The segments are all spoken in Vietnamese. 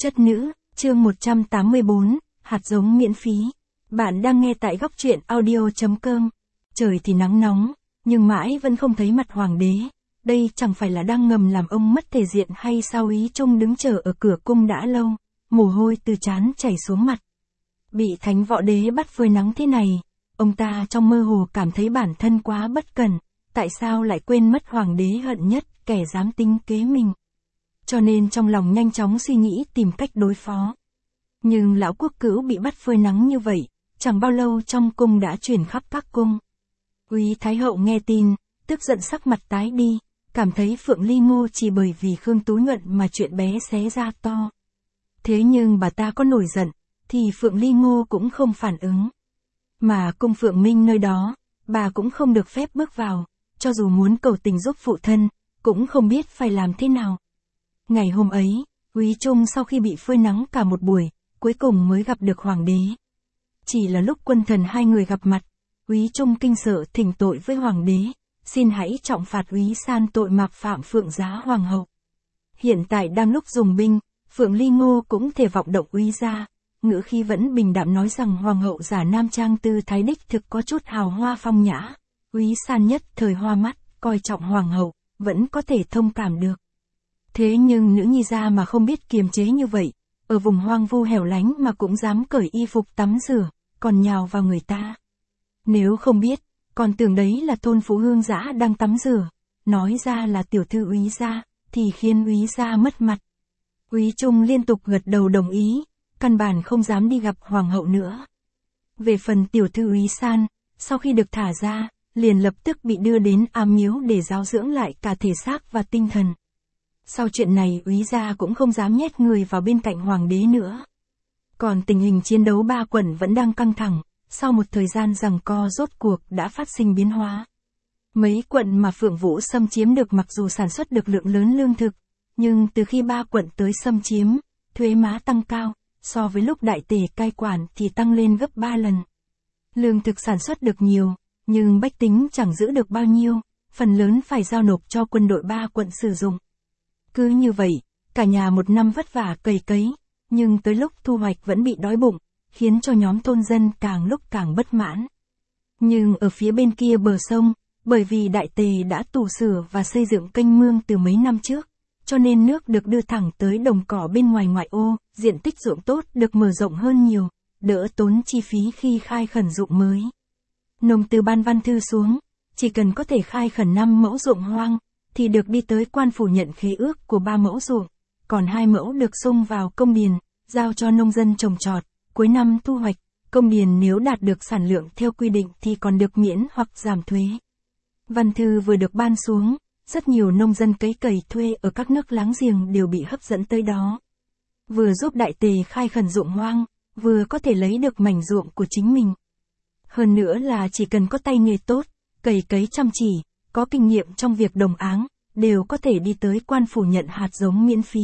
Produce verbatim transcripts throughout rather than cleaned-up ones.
Chất nữ, chương một trăm tám mươi bốn, hạt giống miễn phí. Bạn đang nghe tại góc truyện audio chấm com. Trời thì nắng nóng, nhưng mãi vẫn không thấy mặt hoàng đế. Đây chẳng phải là đang ngầm làm ông mất thể diện hay sao? Úy Trung đứng chờ ở cửa cung đã lâu, mồ hôi từ trán chảy xuống mặt. Bị thánh võ đế bắt phơi nắng thế này, ông ta trong mơ hồ cảm thấy bản thân quá bất cẩn. Tại sao lại quên mất hoàng đế hận nhất kẻ dám tính kế mình? Cho nên trong lòng nhanh chóng suy nghĩ tìm cách đối phó. Nhưng lão quốc cữu bị bắt phơi nắng như vậy, chẳng bao lâu trong cung đã truyền khắp các cung. Úy Thái hậu nghe tin, tức giận sắc mặt tái đi, cảm thấy Phượng Ly Ngô chỉ bởi vì Khương Tú Nhuận mà chuyện bé xé ra to. Thế nhưng bà ta có nổi giận, thì Phượng Ly Ngô cũng không phản ứng. Mà cung Phượng Minh nơi đó, bà cũng không được phép bước vào, cho dù muốn cầu tình giúp phụ thân, cũng không biết phải làm thế nào. Ngày hôm ấy, Úy Trung sau khi bị phơi nắng cả một buổi, cuối cùng mới gặp được hoàng đế. Chỉ là lúc quân thần hai người gặp mặt, Úy Trung kinh sợ thỉnh tội với hoàng đế, xin hãy trọng phạt Úy San tội mạc phạm Phượng Giá hoàng hậu. Hiện tại đang lúc dùng binh, Phượng Ly Ngô cũng thể vọng động Úy gia, ngữ khí vẫn bình đạm nói rằng hoàng hậu giả nam trang tư thái đích thực có chút hào hoa phong nhã. Úy San nhất thời hoa mắt, coi trọng hoàng hậu, vẫn có thể thông cảm được. Thế nhưng nữ nhi gia mà không biết kiềm chế như vậy, ở vùng hoang vu hẻo lánh mà cũng dám cởi y phục tắm rửa, còn nhào vào người ta. Nếu không biết, còn tưởng đấy là thôn Phú Hương Dã đang tắm rửa, nói ra là tiểu thư Úy gia, thì khiến Úy gia mất mặt. Úy Trung liên tục gật đầu đồng ý, căn bản không dám đi gặp hoàng hậu nữa. Về phần tiểu thư Úy San, sau khi được thả ra, liền lập tức bị đưa đến am miếu để giáo dưỡng lại cả thể xác và tinh thần. Sau chuyện này Úy gia cũng không dám nhét người vào bên cạnh hoàng đế nữa. Còn tình hình chiến đấu ba quận vẫn đang căng thẳng, sau một thời gian giằng co rốt cuộc đã phát sinh biến hóa. Mấy quận mà Phượng Vũ xâm chiếm được mặc dù sản xuất được lượng lớn lương thực, nhưng từ khi ba quận tới xâm chiếm, thuế má tăng cao, so với lúc đại tề cai quản thì tăng lên gấp ba lần. Lương thực sản xuất được nhiều, nhưng bách tính chẳng giữ được bao nhiêu, phần lớn phải giao nộp cho quân đội ba quận sử dụng. Cứ như vậy, cả nhà một năm vất vả cày cấy, nhưng tới lúc thu hoạch vẫn bị đói bụng, khiến cho nhóm thôn dân càng lúc càng bất mãn. Nhưng ở phía bên kia bờ sông, bởi vì đại tề đã tu sửa và xây dựng kênh mương từ mấy năm trước, cho nên nước được đưa thẳng tới đồng cỏ bên ngoài ngoại ô, diện tích ruộng tốt được mở rộng hơn nhiều, đỡ tốn chi phí khi khai khẩn ruộng mới. Nộp từ ban văn thư xuống, chỉ cần có thể khai khẩn năm mẫu ruộng hoang, thì được đi tới quan phủ nhận khế ước của ba mẫu ruộng, còn hai mẫu được xung vào công điền, giao cho nông dân trồng trọt, cuối năm thu hoạch, công điền nếu đạt được sản lượng theo quy định thì còn được miễn hoặc giảm thuế. Văn thư vừa được ban xuống, rất nhiều nông dân cấy cày thuê ở các nước láng giềng đều bị hấp dẫn tới đó. Vừa giúp đại tề khai khẩn ruộng hoang, vừa có thể lấy được mảnh ruộng của chính mình. Hơn nữa là chỉ cần có tay nghề tốt, cày cấy chăm chỉ, có kinh nghiệm trong việc đồng áng, đều có thể đi tới quan phủ nhận hạt giống miễn phí.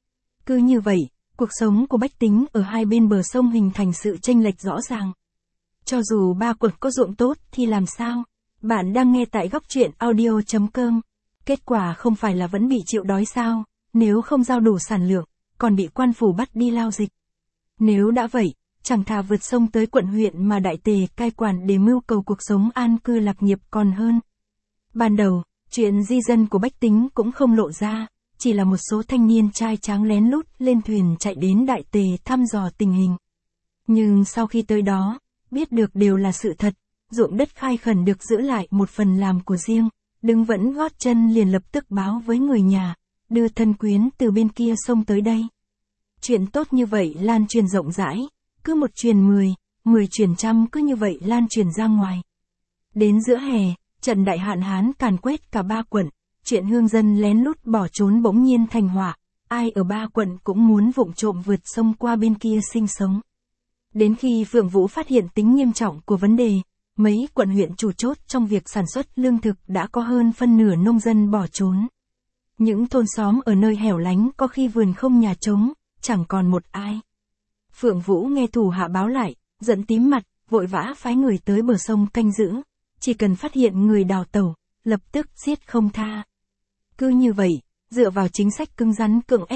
Cứ như vậy, cuộc sống của bách tính ở hai bên bờ sông hình thành sự chênh lệch rõ ràng. Cho dù ba quận có ruộng tốt thì làm sao? Bạn đang nghe tại góc truyện audio chấm com. Kết quả không phải là vẫn bị chịu đói sao, nếu không giao đủ sản lượng, còn bị quan phủ bắt đi lao dịch. Nếu đã vậy, chẳng thà vượt sông tới quận huyện mà đại tề cai quản để mưu cầu cuộc sống an cư lạc nghiệp còn hơn. Ban đầu, chuyện di dân của bách tính cũng không lộ ra, chỉ là một số thanh niên trai tráng lén lút lên thuyền chạy đến đại tề thăm dò tình hình. Nhưng sau khi tới đó, biết được đều là sự thật, ruộng đất khai khẩn được giữ lại một phần làm của riêng, đứng vẫn gót chân liền lập tức báo với người nhà, đưa thân quyến từ bên kia sông tới đây. Chuyện tốt như vậy lan truyền rộng rãi, cứ một truyền mười, mười truyền trăm cứ như vậy lan truyền ra ngoài. Đến giữa hè, trận đại hạn hán càn quét cả ba quận, chuyện hương dân lén lút bỏ trốn bỗng nhiên thành họa, ai ở ba quận cũng muốn vụng trộm vượt sông qua bên kia sinh sống. Đến khi Phượng Vũ phát hiện tính nghiêm trọng của vấn đề, mấy quận huyện chủ chốt trong việc sản xuất lương thực đã có hơn phân nửa nông dân bỏ trốn. Những thôn xóm ở nơi hẻo lánh có khi vườn không nhà trống, chẳng còn một ai. Phượng Vũ nghe thủ hạ báo lại, giận tím mặt, vội vã phái người tới bờ sông canh giữ, chỉ cần phát hiện người đào tẩu, lập tức giết không tha. Cứ như vậy, dựa vào chính sách cứng rắn cưỡng ép,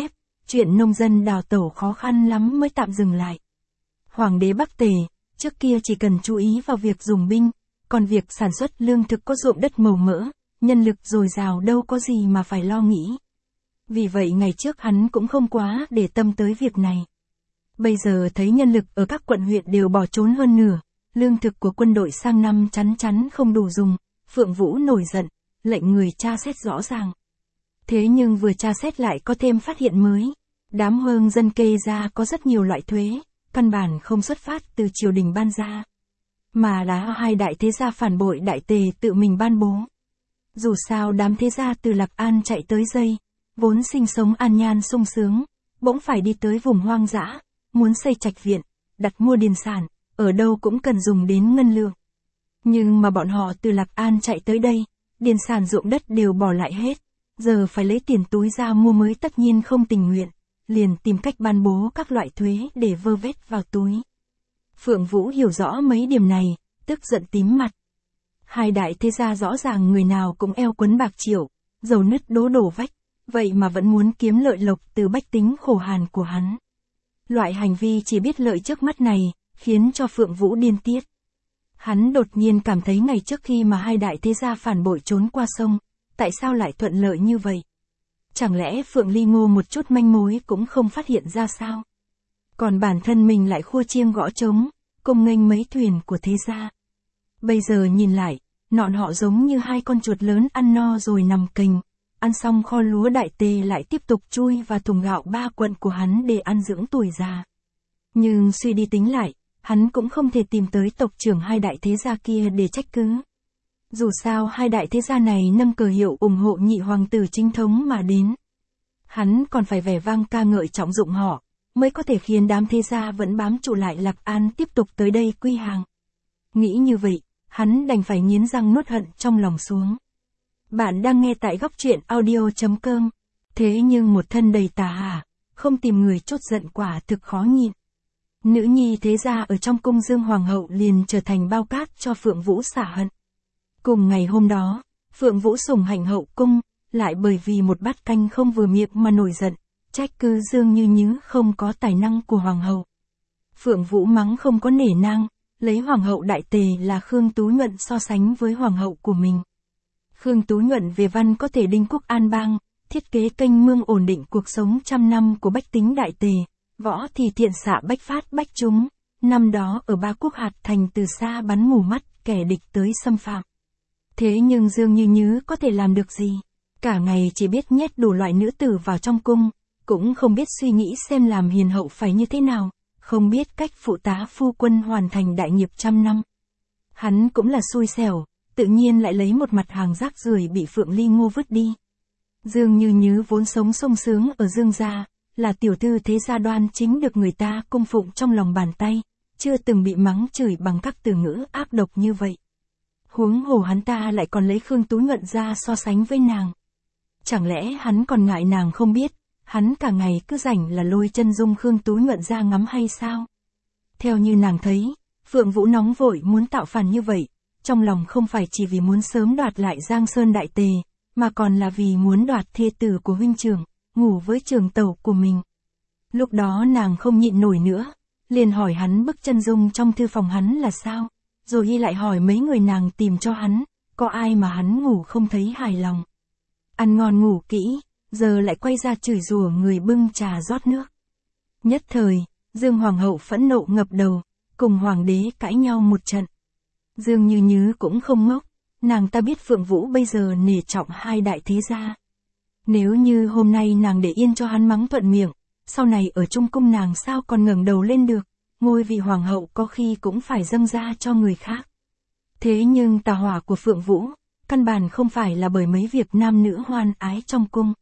chuyện nông dân đào tẩu khó khăn lắm mới tạm dừng lại. Hoàng đế Bắc Tề, trước kia chỉ cần chú ý vào việc dùng binh, còn việc sản xuất lương thực có ruộng đất màu mỡ, nhân lực dồi dào đâu có gì mà phải lo nghĩ. Vì vậy ngày trước hắn cũng không quá để tâm tới việc này. Bây giờ thấy nhân lực ở các quận huyện đều bỏ trốn hơn nửa, lương thực của quân đội sang năm chắn chắn không đủ dùng, Phượng Vũ nổi giận, lệnh người tra xét rõ ràng. Thế nhưng vừa tra xét lại có thêm phát hiện mới. Đám hương dân kê ra có rất nhiều loại thuế, căn bản không xuất phát từ triều đình ban ra, mà là hai đại thế gia phản bội Đại Tề tự mình ban bố. Dù sao đám thế gia từ Lạc An chạy tới Dây, vốn sinh sống an nhàn sung sướng, bỗng phải đi tới vùng hoang dã, muốn xây trạch viện, đặt mua điền sản, ở đâu cũng cần dùng đến ngân lượng. Nhưng mà bọn họ từ Lạc An chạy tới đây, điền sản ruộng đất đều bỏ lại hết, giờ phải lấy tiền túi ra mua mới tất nhiên không tình nguyện, liền tìm cách ban bố các loại thuế để vơ vét vào túi. Phượng Vũ hiểu rõ mấy điểm này, tức giận tím mặt. Hai đại thế gia rõ ràng người nào cũng eo quấn bạc triệu, dầu nứt đố đổ vách, vậy mà vẫn muốn kiếm lợi lộc từ bách tính khổ hàn của hắn. Loại hành vi chỉ biết lợi trước mắt này, khiến cho Phượng Vũ điên tiết. Hắn đột nhiên cảm thấy ngày trước khi mà hai đại thế gia phản bội trốn qua sông, tại sao lại thuận lợi như vậy? Chẳng lẽ Phượng Ly Ngô một chút manh mối cũng không phát hiện ra sao? Còn bản thân mình lại khua chiêng gõ trống, công nghênh mấy thuyền của thế gia. Bây giờ nhìn lại, nọn họ giống như hai con chuột lớn ăn no rồi nằm cành, ăn xong kho lúa Đại Tề lại tiếp tục chui vào thùng gạo ba quận của hắn để ăn dưỡng tuổi già. Nhưng suy đi tính lại, hắn cũng không thể tìm tới tộc trưởng hai đại thế gia kia để trách cứ. Dù sao hai đại thế gia này nâng cờ hiệu ủng hộ nhị hoàng tử chính thống mà đến. Hắn còn phải vẻ vang ca ngợi trọng dụng họ, mới có thể khiến đám thế gia vẫn bám trụ lại Lạc An tiếp tục tới đây quy hàng. Nghĩ như vậy, hắn đành phải nghiến răng nuốt hận trong lòng xuống. Bạn đang nghe tại góc truyện audio chấm com. Thế nhưng một thân đầy tà hả, không tìm người chốt giận quả thực khó nhịn. Nữ nhi thế gia ở trong cung Dương Hoàng hậu liền trở thành bao cát cho Phượng Vũ xả hận. Cùng ngày hôm đó, Phượng Vũ sủng hạnh hậu cung, lại bởi vì một bát canh không vừa miệng mà nổi giận, trách cứ Dương Như Nhứ không có tài năng của Hoàng hậu. Phượng Vũ mắng không có nể nang, lấy Hoàng hậu Đại Tề là Khương Tú Nhuận so sánh với Hoàng hậu của mình. Khương Tú Nhuận về văn có thể đinh quốc an bang, thiết kế kênh mương ổn định cuộc sống trăm năm của bách tính Đại Tề, võ thì thiện xạ bách phát bách trúng, năm đó ở Ba Quốc Hạt Thành từ xa bắn mù mắt kẻ địch tới xâm phạm. Thế nhưng Dương Như Nhứ có thể làm được gì? Cả ngày chỉ biết nhét đủ loại nữ tử vào trong cung, cũng không biết suy nghĩ xem làm hiền hậu phải như thế nào, không biết cách phụ tá phu quân hoàn thành đại nghiệp trăm năm. Hắn cũng là xui xẻo, tự nhiên lại lấy một mặt hàng rác rưởi bị Phượng Ly Ngô vứt đi. Dương Như Nhứ vốn sống sung sướng ở Dương gia, là tiểu thư thế gia đoan chính được người ta cung phụng trong lòng bàn tay, chưa từng bị mắng chửi bằng các từ ngữ ác độc như vậy. Huống hồ hắn ta lại còn lấy Khương Tú Nhuận ra so sánh với nàng. Chẳng lẽ hắn còn ngại nàng không biết, hắn cả ngày cứ rảnh là lôi chân dung Khương Tú Nhuận ra ngắm hay sao? Theo như nàng thấy, Phượng Vũ nóng vội muốn tạo phản như vậy, trong lòng không phải chỉ vì muốn sớm đoạt lại Giang Sơn Đại Tề, mà còn là vì muốn đoạt thê tử của huynh trưởng, ngủ với trường tẩu của mình. Lúc đó nàng không nhịn nổi nữa, liền hỏi hắn bức chân dung trong thư phòng hắn là sao, rồi y lại hỏi mấy người nàng tìm cho hắn, có ai mà hắn ngủ không thấy hài lòng. Ăn ngon ngủ kỹ, giờ lại quay ra chửi rủa người bưng trà rót nước. Nhất thời, Dương Hoàng hậu phẫn nộ ngập đầu, cùng Hoàng đế cãi nhau một trận. Dương Như Nhứ cũng không ngốc, nàng ta biết Phượng Vũ bây giờ nể trọng hai đại thế gia. Nếu như hôm nay nàng để yên cho hắn mắng thuận miệng, sau này ở trong cung nàng sao còn ngẩng đầu lên được, ngôi vị hoàng hậu có khi cũng phải dâng ra cho người khác. Thế nhưng tà hỏa của Phượng Vũ, căn bản không phải là bởi mấy việc nam nữ hoan ái trong cung.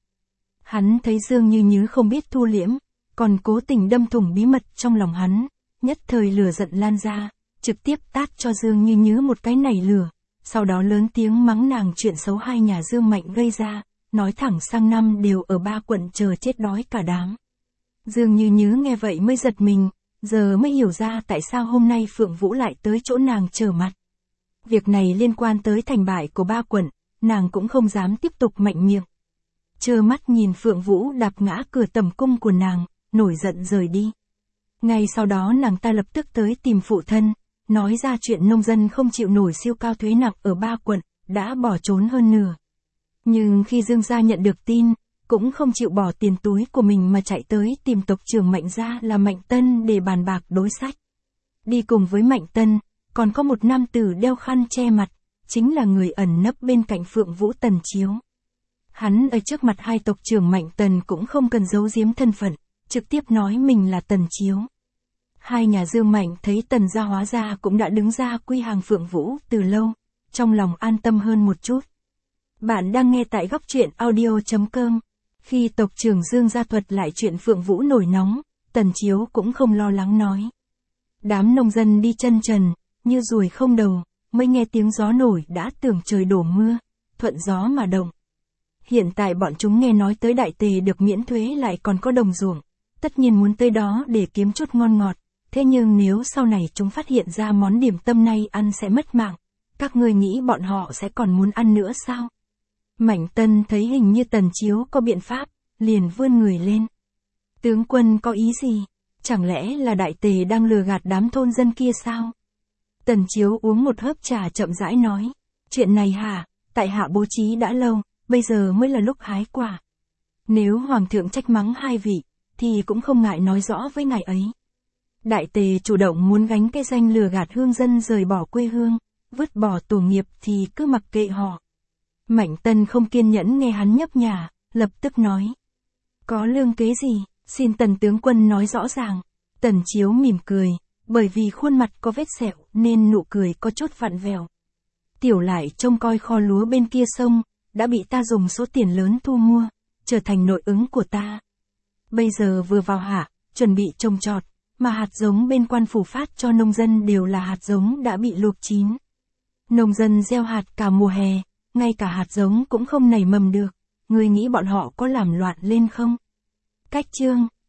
Hắn thấy Dương Như Nhứ không biết thu liễm, còn cố tình đâm thủng bí mật trong lòng hắn, nhất thời lửa giận lan ra, trực tiếp tát cho Dương Như Nhứ một cái nảy lửa, sau đó lớn tiếng mắng nàng chuyện xấu hai nhà Dương Mạnh gây ra, nói thẳng sang năm đều ở ba quận chờ chết đói cả đám. Dương Như Nhứ nghe vậy mới giật mình, giờ mới hiểu ra tại sao hôm nay Phượng Vũ lại tới chỗ nàng trở mặt. Việc này liên quan tới thành bại của ba quận, nàng cũng không dám tiếp tục mạnh miệng. trơ mắt nhìn Phượng Vũ đạp ngã cửa tẩm cung của nàng, nổi giận rời đi. Ngay sau đó nàng ta lập tức tới tìm phụ thân, nói ra chuyện nông dân không chịu nổi siêu cao thuế nặng ở ba quận, đã bỏ trốn hơn nửa. Nhưng khi Dương gia nhận được tin, cũng không chịu bỏ tiền túi của mình mà chạy tới tìm tộc trưởng Mạnh gia là Mạnh Tân để bàn bạc đối sách. Đi cùng với Mạnh Tân, còn có một nam tử đeo khăn che mặt, chính là người ẩn nấp bên cạnh Phượng Vũ Tần Chiếu. Hắn ở trước mặt hai tộc trưởng Mạnh Tần cũng không cần giấu giếm thân phận, trực tiếp nói mình là Tần Chiếu. Hai nhà Dương Mạnh thấy Tần gia hóa ra cũng đã đứng ra quy hàng Phượng Vũ từ lâu, trong lòng an tâm hơn một chút. Bạn đang nghe tại góc truyện audio chấm com. Khi tộc trưởng Dương gia thuật lại chuyện Phượng Vũ nổi nóng, Tần Chiếu cũng không lo lắng nói. Đám nông dân đi chân trần, như ruồi không đầu, mới nghe tiếng gió nổi đã tưởng trời đổ mưa, thuận gió mà động. Hiện tại bọn chúng nghe nói tới Đại Tề được miễn thuế lại còn có đồng ruộng, tất nhiên muốn tới đó để kiếm chút ngon ngọt, thế nhưng nếu sau này chúng phát hiện ra món điểm tâm này ăn sẽ mất mạng, các ngươi nghĩ bọn họ sẽ còn muốn ăn nữa sao? Mạnh Tân thấy hình như Tần Chiếu có biện pháp, liền vươn người lên. Tướng quân có ý gì? Chẳng lẽ là Đại Tề đang lừa gạt đám thôn dân kia sao? Tần Chiếu uống một hớp trà chậm rãi nói. Chuyện này hả, tại hạ bố trí đã lâu, bây giờ mới là lúc hái quả. Nếu Hoàng thượng trách mắng hai vị, thì cũng không ngại nói rõ với ngài ấy. Đại Tề chủ động muốn gánh cái danh lừa gạt hương dân rời bỏ quê hương, vứt bỏ tổ nghiệp thì cứ mặc kệ họ. Mạnh Tân không kiên nhẫn nghe hắn nhấp nhả, lập tức nói. Có lương kế gì, xin Tần tướng quân nói rõ ràng. Tần Chiếu mỉm cười, bởi vì khuôn mặt có vết sẹo nên nụ cười có chút vặn vẹo. Tiểu lại trông coi kho lúa bên kia sông, đã bị ta dùng số tiền lớn thu mua, trở thành nội ứng của ta. Bây giờ vừa vào hạ, chuẩn bị trồng trọt, mà hạt giống bên quan phủ phát cho nông dân đều là hạt giống đã bị luộc chín. Nông dân gieo hạt cả mùa hè, ngay cả hạt giống cũng không nảy mầm được, ngươi nghĩ bọn họ có làm loạn lên không? Cách chương